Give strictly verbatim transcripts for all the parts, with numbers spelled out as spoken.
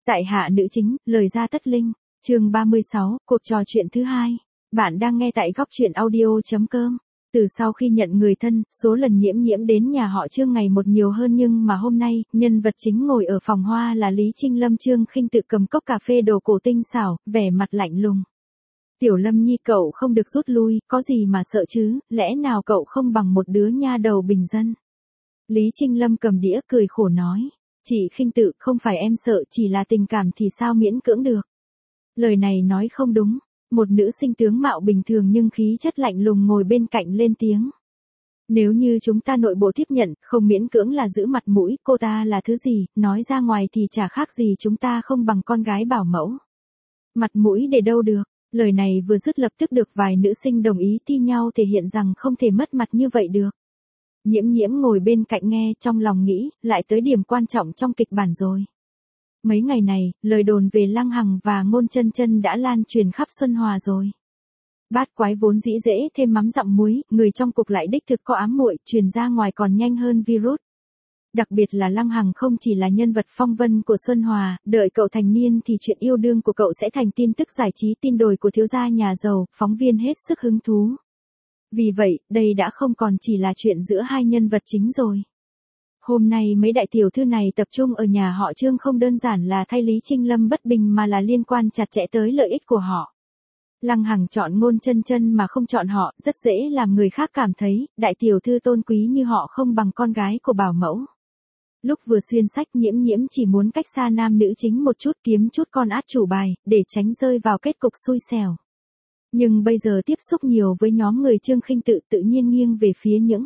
Tại hạ nữ chính, lời ra tất linh, chương ba mươi sáu, cuộc trò chuyện thứ hai. Bạn đang nghe tại góc chuyện audio.com. Từ sau khi nhận người thân, số lần Nhiễm Nhiễm đến nhà họ Trương ngày một nhiều hơn, nhưng mà hôm nay, nhân vật chính ngồi ở phòng hoa là Lý Trinh Lâm. Trương Khinh Tự cầm cốc cà phê đồ cổ tinh xảo, vẻ mặt lạnh lùng. Tiểu Lâm nhi, cậu không được rút lui, có gì mà sợ chứ, lẽ nào cậu không bằng một đứa nha đầu bình dân. Lý Trinh Lâm cầm đĩa cười khổ nói. Chị Khinh Tự, không phải em sợ, chỉ là tình cảm thì sao miễn cưỡng được. Lời này nói không đúng. Một nữ sinh tướng mạo bình thường nhưng khí chất lạnh lùng ngồi bên cạnh lên tiếng. Nếu như chúng ta nội bộ tiếp nhận, không miễn cưỡng là giữ mặt mũi, cô ta là thứ gì, nói ra ngoài thì chả khác gì chúng ta không bằng con gái bảo mẫu. Mặt mũi để đâu được. Lời này vừa dứt lập tức được vài nữ sinh đồng ý thi nhau thể hiện rằng không thể mất mặt như vậy được. Nhiễm Nhiễm ngồi bên cạnh nghe, trong lòng nghĩ, lại tới điểm quan trọng trong kịch bản rồi. Mấy ngày này, lời đồn về Lăng Hằng và Ngôn Chân Chân đã lan truyền khắp Xuân Hòa rồi. Bát quái vốn dĩ dễ thêm mắm dặm muối, người trong cục lại đích thực có ám muội, truyền ra ngoài còn nhanh hơn virus. Đặc biệt là Lăng Hằng không chỉ là nhân vật phong vân của Xuân Hòa, đợi cậu thành niên thì chuyện yêu đương của cậu sẽ thành tin tức giải trí, tin đồn của thiếu gia nhà giàu, phóng viên hết sức hứng thú. Vì vậy, đây đã không còn chỉ là chuyện giữa hai nhân vật chính rồi. Hôm nay mấy đại tiểu thư này tập trung ở nhà họ Trương không đơn giản là thay Lý Trinh Lâm bất bình mà là liên quan chặt chẽ tới lợi ích của họ. Lăng Hằng chọn Ngôn Chân Chân mà không chọn họ, rất dễ làm người khác cảm thấy, đại tiểu thư tôn quý như họ không bằng con gái của bảo mẫu. Lúc vừa xuyên sách, Nhiễm Nhiễm chỉ muốn cách xa nam nữ chính một chút, kiếm chút con át chủ bài, để tránh rơi vào kết cục xui xẻo. Nhưng bây giờ tiếp xúc nhiều với nhóm người Trương Khinh Tự, tự nhiên nghiêng về phía những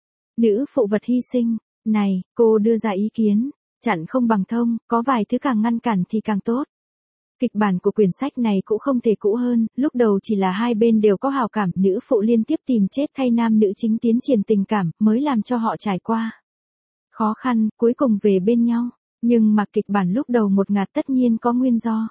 nữ phụ vật hy sinh. Này, cô đưa ra ý kiến, chặn không bằng thông, có vài thứ càng ngăn cản thì càng tốt. Kịch bản của quyển sách này cũng không thể cũ hơn, lúc đầu chỉ là hai bên đều có hào cảm, nữ phụ liên tiếp tìm chết thay nam nữ chính tiến triển tình cảm, mới làm cho họ trải qua khó khăn, cuối cùng về bên nhau. Nhưng mà kịch bản lúc đầu một ngạt tất nhiên có nguyên do.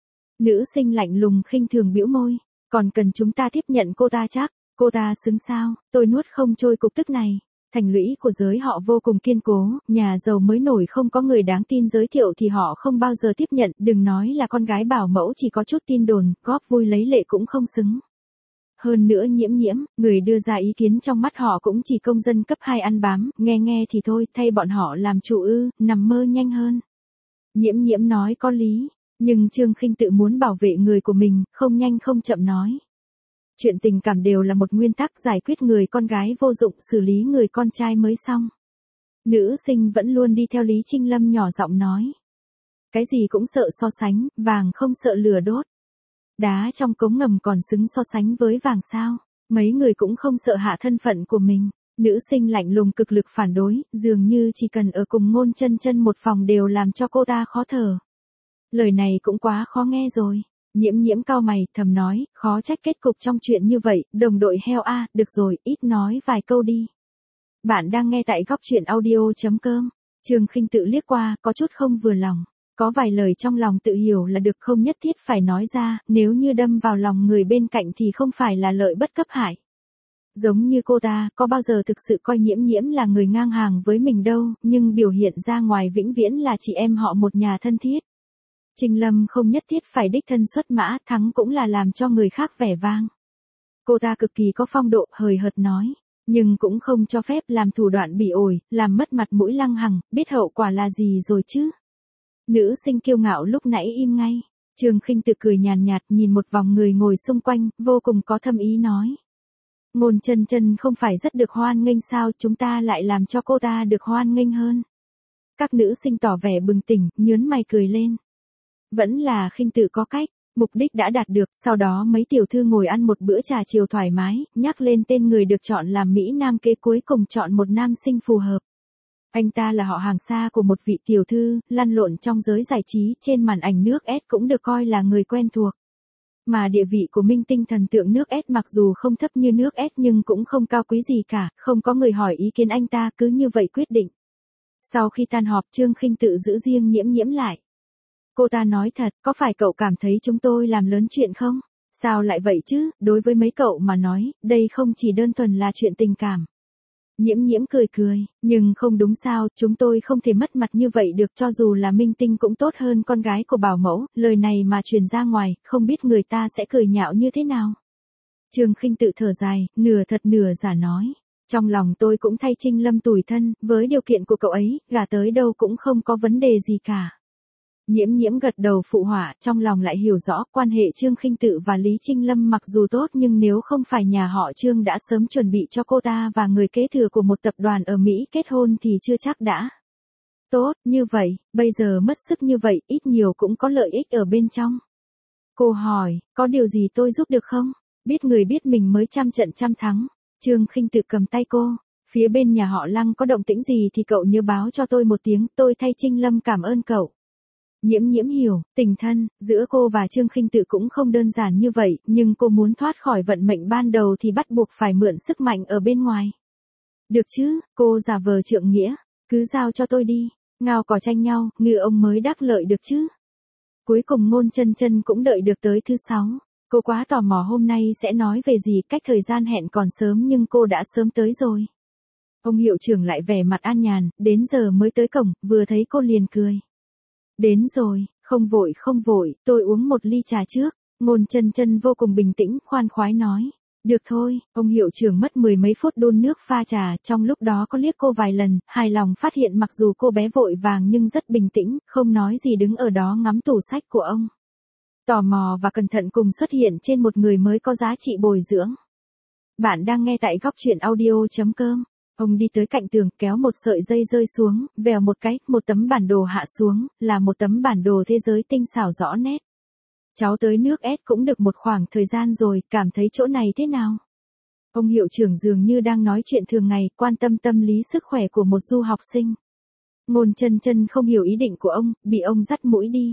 Nữ sinh lạnh lùng khinh thường bĩu môi, còn cần chúng ta tiếp nhận cô ta chắc, cô ta xứng sao, tôi nuốt không trôi cục tức này. Thành lũy của giới họ vô cùng kiên cố, nhà giàu mới nổi không có người đáng tin giới thiệu thì họ không bao giờ tiếp nhận, đừng nói là con gái bảo mẫu chỉ có chút tin đồn, góp vui lấy lệ cũng không xứng. Hơn nữa Nhiễm Nhiễm, người đưa ra ý kiến trong mắt họ cũng chỉ công dân cấp hai ăn bám, nghe nghe thì thôi, thay bọn họ làm chủ ư, nằm mơ nhanh hơn. Nhiễm Nhiễm nói có lý, nhưng Trương Khinh Tự muốn bảo vệ người của mình, không nhanh không chậm nói. Chuyện tình cảm đều là một nguyên tắc, giải quyết người con gái vô dụng, xử lý người con trai mới xong. Nữ sinh vẫn luôn đi theo Lý Trinh Lâm nhỏ giọng nói. Cái gì cũng sợ so sánh, vàng không sợ lửa đốt. Đá trong cống ngầm còn xứng so sánh với vàng sao, mấy người cũng không sợ hạ thân phận của mình. Nữ sinh lạnh lùng cực lực phản đối, dường như chỉ cần ở cùng Ngôn Chân Chân một phòng đều làm cho cô ta khó thở. Lời này cũng quá khó nghe rồi. Nhiễm Nhiễm cau mày, thầm nói, khó trách kết cục trong chuyện như vậy, đồng đội heo a, à, được rồi, ít nói vài câu đi. Bạn đang nghe tại góc chuyện audio.com. Trương Khinh Tự liếc qua, có chút không vừa lòng. Có vài lời trong lòng tự hiểu là được, không nhất thiết phải nói ra, nếu như đâm vào lòng người bên cạnh thì không phải là lợi bất cấp hại. Giống như cô ta, có bao giờ thực sự coi Nhiễm Nhiễm là người ngang hàng với mình đâu, nhưng biểu hiện ra ngoài vĩnh viễn là chị em họ một nhà thân thiết. Trinh Lâm không nhất thiết phải đích thân xuất mã, thắng cũng là làm cho người khác vẻ vang. Cô ta cực kỳ có phong độ, hời hợt nói, nhưng cũng không cho phép làm thủ đoạn bỉ ổi, làm mất mặt mũi Lăng Hằng, biết hậu quả là gì rồi chứ. Nữ sinh kiêu ngạo lúc nãy im ngay, Trương Khinh Tự cười nhàn nhạt, nhìn một vòng người ngồi xung quanh, vô cùng có thâm ý nói. Ngôn Chân Chân không phải rất được hoan nghênh sao, chúng ta lại làm cho cô ta được hoan nghênh hơn. Các nữ sinh tỏ vẻ bừng tỉnh, nhớn mày cười lên. Vẫn là Khinh Tự có cách, mục đích đã đạt được, sau đó mấy tiểu thư ngồi ăn một bữa trà chiều thoải mái, nhắc lên tên người được chọn làm Mỹ Nam kế, cuối cùng chọn một nam sinh phù hợp. Anh ta là họ hàng xa của một vị tiểu thư, lăn lộn trong giới giải trí, trên màn ảnh nước ét cũng được coi là người quen thuộc. Mà địa vị của minh tinh thần tượng nước ét mặc dù không thấp như nước ét nhưng cũng không cao quý gì cả, không có người hỏi ý kiến anh ta, cứ như vậy quyết định. Sau khi tan họp, Trương Khinh Tự giữ riêng Nhiễm Nhiễm lại. Cô ta nói thật, có phải cậu cảm thấy chúng tôi làm lớn chuyện không? Sao lại vậy chứ, đối với mấy cậu mà nói, đây không chỉ đơn thuần là chuyện tình cảm. Nhiễm nhiễm cười cười, nhưng không đúng sao, chúng tôi không thể mất mặt như vậy được, cho dù là minh tinh cũng tốt hơn con gái của bảo mẫu, lời này mà truyền ra ngoài, không biết người ta sẽ cười nhạo như thế nào. Trương Khinh tự thở dài, nửa thật nửa giả nói. Trong lòng tôi cũng thay Trinh Lâm tủi thân, với điều kiện của cậu ấy, gả tới đâu cũng không có vấn đề gì cả. Nhiễm nhiễm gật đầu phụ họa, trong lòng lại hiểu rõ quan hệ Trương Khinh Tự và Lý Trinh Lâm mặc dù tốt nhưng nếu không phải nhà họ Trương đã sớm chuẩn bị cho cô ta và người kế thừa của một tập đoàn ở Mỹ kết hôn thì chưa chắc đã. Tốt, như vậy, bây giờ mất sức như vậy, ít nhiều cũng có lợi ích ở bên trong. Cô hỏi, có điều gì tôi giúp được không? Biết người biết mình mới trăm trận trăm thắng. Trương Khinh Tự cầm tay cô, phía bên nhà họ Lăng có động tĩnh gì thì cậu nhớ báo cho tôi một tiếng, tôi thay Trinh Lâm cảm ơn cậu. Nhiễm nhiễm hiểu, tình thân, giữa cô và Trương Khinh Tự cũng không đơn giản như vậy, nhưng cô muốn thoát khỏi vận mệnh ban đầu thì bắt buộc phải mượn sức mạnh ở bên ngoài. Được chứ, cô giả vờ trượng nghĩa, cứ giao cho tôi đi, ngao cỏ tranh nhau, ngựa ông mới đắc lợi được chứ. Cuối cùng Ngôn Chân Chân cũng đợi được tới thứ sáu, cô quá tò mò hôm nay sẽ nói về gì, cách thời gian hẹn còn sớm nhưng cô đã sớm tới rồi. Ông hiệu trưởng lại vẻ mặt an nhàn, đến giờ mới tới cổng, vừa thấy cô liền cười. Đến rồi, không vội không vội, tôi uống một ly trà trước. Ngôn Chân Chân vô cùng bình tĩnh, khoan khoái nói. Được thôi, ông hiệu trưởng mất mười mấy phút đun nước pha trà, trong lúc đó có liếc cô vài lần, hài lòng phát hiện mặc dù cô bé vội vàng nhưng rất bình tĩnh, không nói gì đứng ở đó ngắm tủ sách của ông. Tò mò và cẩn thận cùng xuất hiện trên một người mới có giá trị bồi dưỡng. Bạn đang nghe tại góc truyện audio.com. Ông đi tới cạnh tường, kéo một sợi dây rơi xuống, vèo một cái, một tấm bản đồ hạ xuống, là một tấm bản đồ thế giới tinh xảo rõ nét. Cháu tới nước S cũng được một khoảng thời gian rồi, cảm thấy chỗ này thế nào? Ông hiệu trưởng dường như đang nói chuyện thường ngày, quan tâm tâm lý sức khỏe của một du học sinh. Ngôn Chân Chân không hiểu ý định của ông, bị ông dắt mũi đi.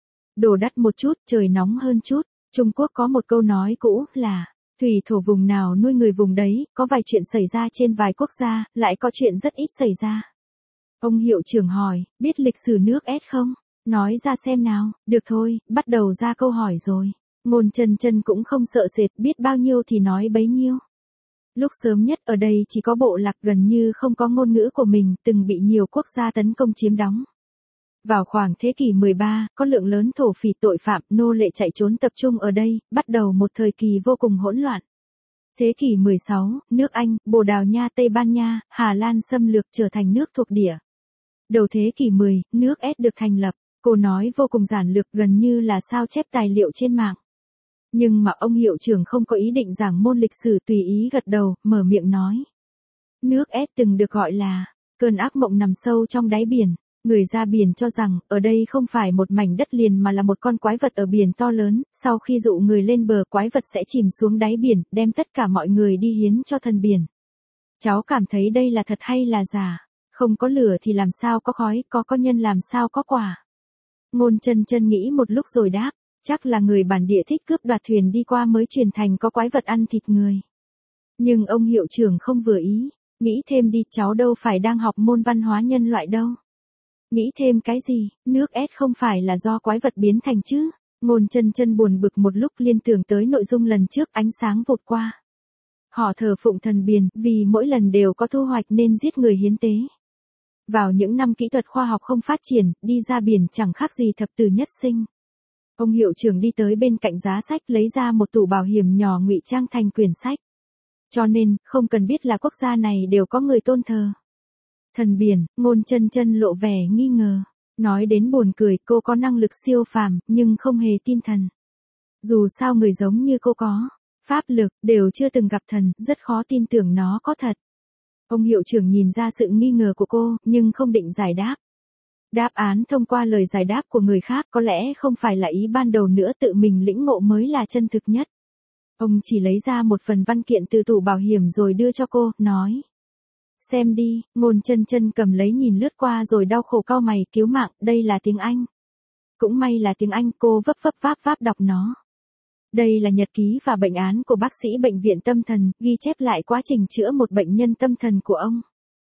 Đồ đắt một chút, trời nóng hơn chút. Trung Quốc có một câu nói cũ là, thủy thổ vùng nào nuôi người vùng đấy, có vài chuyện xảy ra trên vài quốc gia, lại có chuyện rất ít xảy ra. Ông hiệu trưởng hỏi, biết lịch sử nước S không? Nói ra xem nào, được thôi, bắt đầu ra câu hỏi rồi. Ngôn Chân Chân cũng không sợ sệt, biết bao nhiêu thì nói bấy nhiêu. Lúc sớm nhất ở đây chỉ có bộ lạc, gần như không có ngôn ngữ của mình, từng bị nhiều quốc gia tấn công chiếm đóng. Vào khoảng thế kỷ mười ba, có lượng lớn thổ phỉ tội phạm, nô lệ chạy trốn tập trung ở đây, bắt đầu một thời kỳ vô cùng hỗn loạn. Thế kỷ mười sáu, nước Anh, Bồ Đào Nha, Tây Ban Nha, Hà Lan xâm lược trở thành nước thuộc địa. Đầu thế kỷ mười, nước S được thành lập. Cô nói vô cùng giản lược, gần như là sao chép tài liệu trên mạng. Nhưng mà ông hiệu trưởng không có ý định giảng môn lịch sử, tùy ý gật đầu, mở miệng nói. Nước S từng được gọi là cơn ác mộng nằm sâu trong đáy biển. Người ra biển cho rằng, ở đây không phải một mảnh đất liền mà là một con quái vật ở biển to lớn, sau khi dụ người lên bờ quái vật sẽ chìm xuống đáy biển, đem tất cả mọi người đi hiến cho thần biển. Cháu cảm thấy đây là thật hay là giả? Không có lửa thì làm sao có khói, có có nhân làm sao có quả? Ngôn Chân Chân nghĩ một lúc rồi đáp, chắc là người bản địa thích cướp đoạt, thuyền đi qua mới truyền thành có quái vật ăn thịt người. Nhưng ông hiệu trưởng không vừa ý, nghĩ thêm đi, cháu đâu phải đang học môn văn hóa nhân loại đâu. Nghĩ thêm cái gì, nước S không phải là do quái vật biến thành chứ? Ngôn Chân Chân buồn bực một lúc, liên tưởng tới nội dung lần trước, ánh sáng vụt qua. Họ thờ phụng thần biển, vì mỗi lần đều có thu hoạch nên giết người hiến tế. Vào những năm kỹ thuật khoa học không phát triển, đi ra biển chẳng khác gì thập tử nhất sinh. Ông hiệu trưởng đi tới bên cạnh giá sách, lấy ra một tủ bảo hiểm nhỏ ngụy trang thành quyển sách. Cho nên, không cần biết là quốc gia này đều có người tôn thờ thần biển. Ngôn Chân Chân lộ vẻ nghi ngờ. Nói đến buồn cười, cô có năng lực siêu phàm, nhưng không hề tin thần. Dù sao người giống như cô có pháp lực, đều chưa từng gặp thần, rất khó tin tưởng nó có thật. Ông hiệu trưởng nhìn ra sự nghi ngờ của cô, nhưng không định giải đáp. Đáp án thông qua lời giải đáp của người khác có lẽ không phải là ý ban đầu nữa, tự mình lĩnh ngộ mới là chân thực nhất. Ông chỉ lấy ra một phần văn kiện từ tủ bảo hiểm rồi đưa cho cô, nói. Xem đi. Ngôn Chân Chân cầm lấy nhìn lướt qua rồi đau khổ cau mày, cứu mạng, đây là tiếng Anh. Cũng may là tiếng Anh, cô vấp vấp váp váp đọc nó. Đây là nhật ký và bệnh án của bác sĩ bệnh viện tâm thần, ghi chép lại quá trình chữa một bệnh nhân tâm thần của ông.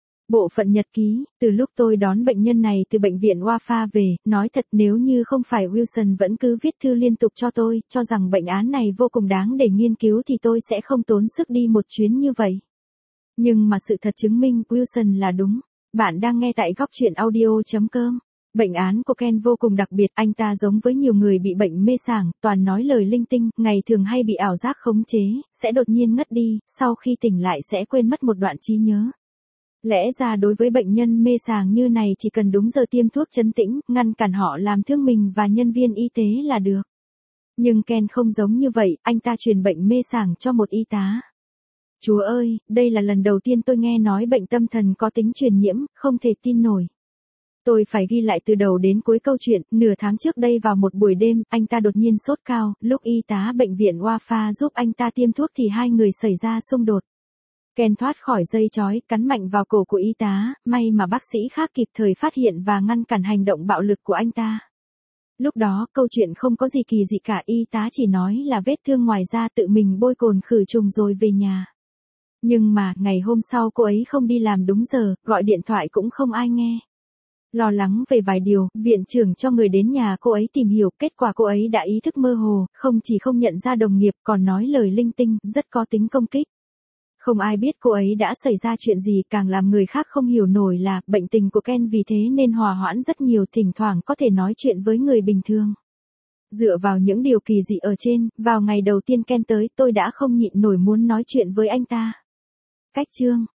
Bộ phận nhật ký, từ lúc tôi đón bệnh nhân này từ bệnh viện Wafa về, nói thật nếu như không phải Wilson vẫn cứ viết thư liên tục cho tôi, cho rằng bệnh án này vô cùng đáng để nghiên cứu thì tôi sẽ không tốn sức đi một chuyến như vậy. Nhưng mà sự thật chứng minh Wilson là đúng. Bạn đang nghe tại góc chuyện audio.com. Bệnh án của Ken vô cùng đặc biệt, anh ta giống với nhiều người bị bệnh mê sảng, toàn nói lời linh tinh, ngày thường hay bị ảo giác khống chế, sẽ đột nhiên ngất đi, sau khi tỉnh lại sẽ quên mất một đoạn trí nhớ. Lẽ ra đối với bệnh nhân mê sảng như này chỉ cần đúng giờ tiêm thuốc trấn tĩnh, ngăn cản họ làm thương mình và nhân viên y tế là được. Nhưng Ken không giống như vậy, anh ta truyền bệnh mê sảng cho một y tá. Chúa ơi, đây là lần đầu tiên tôi nghe nói bệnh tâm thần có tính truyền nhiễm, không thể tin nổi. Tôi phải ghi lại từ đầu đến cuối câu chuyện, nửa tháng trước đây vào một buổi đêm, anh ta đột nhiên sốt cao, lúc y tá bệnh viện Wafa giúp anh ta tiêm thuốc thì hai người xảy ra xung đột. Ken thoát khỏi dây chói, cắn mạnh vào cổ của y tá, may mà bác sĩ khác kịp thời phát hiện và ngăn cản hành động bạo lực của anh ta. Lúc đó, câu chuyện không có gì kỳ dị cả, y tá chỉ nói là vết thương ngoài da tự mình bôi cồn khử trùng rồi về nhà. Nhưng mà, ngày hôm sau cô ấy không đi làm đúng giờ, gọi điện thoại cũng không ai nghe. Lo lắng về vài điều, viện trưởng cho người đến nhà cô ấy tìm hiểu, kết quả cô ấy đã ý thức mơ hồ, không chỉ không nhận ra đồng nghiệp còn nói lời linh tinh, rất có tính công kích. Không ai biết cô ấy đã xảy ra chuyện gì, càng làm người khác không hiểu nổi là bệnh tình của Ken vì thế nên hòa hoãn rất nhiều, thỉnh thoảng có thể nói chuyện với người bình thường. Dựa vào những điều kỳ dị ở trên, vào ngày đầu tiên Ken tới tôi đã không nhịn nổi muốn nói chuyện với anh ta. Cách chương